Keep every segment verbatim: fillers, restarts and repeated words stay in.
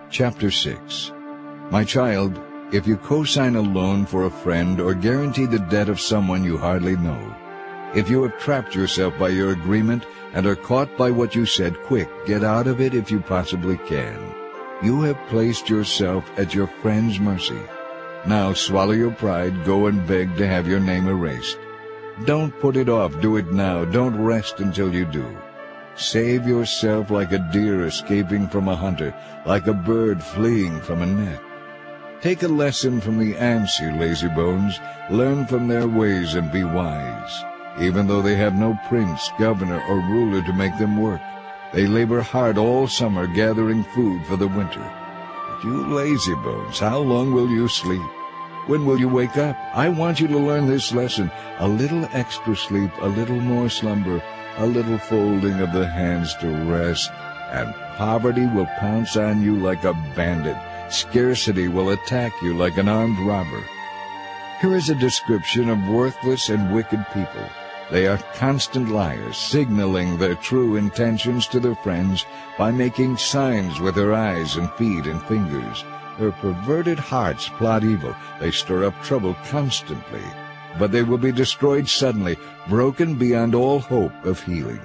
Chapter six. My child, if you co-sign a loan for a friend or guarantee the debt of someone you hardly know, if you have trapped yourself by your agreement and are caught by what you said, quick, get out of it if you possibly can. You have placed yourself at your friend's mercy. Now swallow your pride, go and beg to have your name erased. Don't put it off, do it now, don't rest until you do. Save yourself like a deer escaping from a hunter, like a bird fleeing from a net. Take a lesson from the ants, you lazybones. Learn from their ways and be wise. Even though they have no prince, governor, or ruler to make them work, they labor hard all summer gathering food for the winter. But you lazybones, how long will you sleep? When will you wake up? I want you to learn this lesson. A little extra sleep, a little more slumber, a little folding of the hands to rest, and poverty will pounce on you like a bandit. Scarcity will attack you like an armed robber. Here is a description of worthless and wicked people. They are constant liars, signaling their true intentions to their friends by making signs with their eyes and feet and fingers. Their perverted hearts plot evil. They stir up trouble constantly. But they will be destroyed suddenly, broken beyond all hope of healing.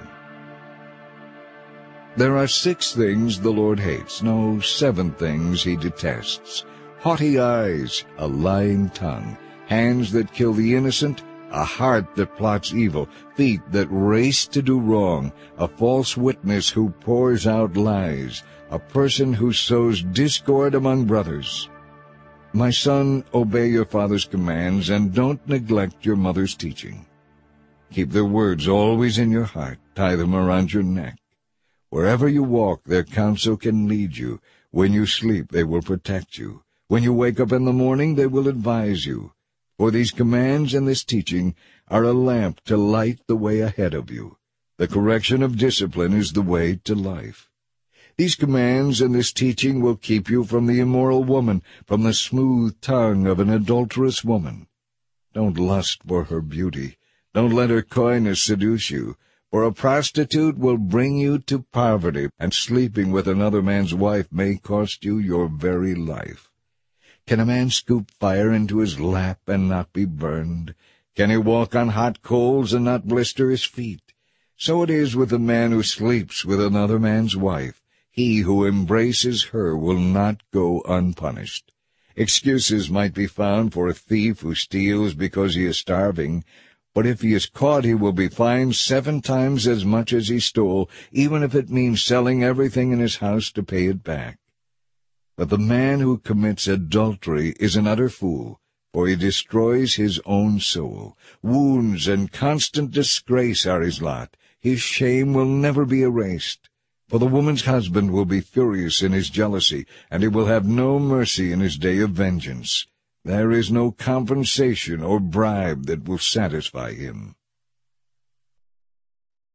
There are six things the Lord hates, no, seven things he detests. Haughty eyes, a lying tongue, hands that kill the innocent, a heart that plots evil, feet that race to do wrong, a false witness who pours out lies, a person who sows discord among brothers. My son, obey your father's commands, and don't neglect your mother's teaching. Keep their words always in your heart, tie them around your neck. Wherever you walk, their counsel can lead you. When you sleep, they will protect you. When you wake up in the morning, they will advise you. For these commands and this teaching are a lamp to light the way ahead of you. The correction of discipline is the way to life. These commands and this teaching will keep you from the immoral woman, from the smooth tongue of an adulterous woman. Don't lust for her beauty. Don't let her coyness seduce you. For a prostitute will bring you to poverty, and sleeping with another man's wife may cost you your very life. Can a man scoop fire into his lap and not be burned? Can he walk on hot coals and not blister his feet? So it is with the man who sleeps with another man's wife. He who embraces her will not go unpunished. Excuses might be found for a thief who steals because he is starving, but if he is caught he will be fined seven times as much as he stole, even if it means selling everything in his house to pay it back. But the man who commits adultery is an utter fool, for he destroys his own soul. Wounds and constant disgrace are his lot. His shame will never be erased. For the woman's husband will be furious in his jealousy, and he will have no mercy in his day of vengeance. There is no compensation or bribe that will satisfy him.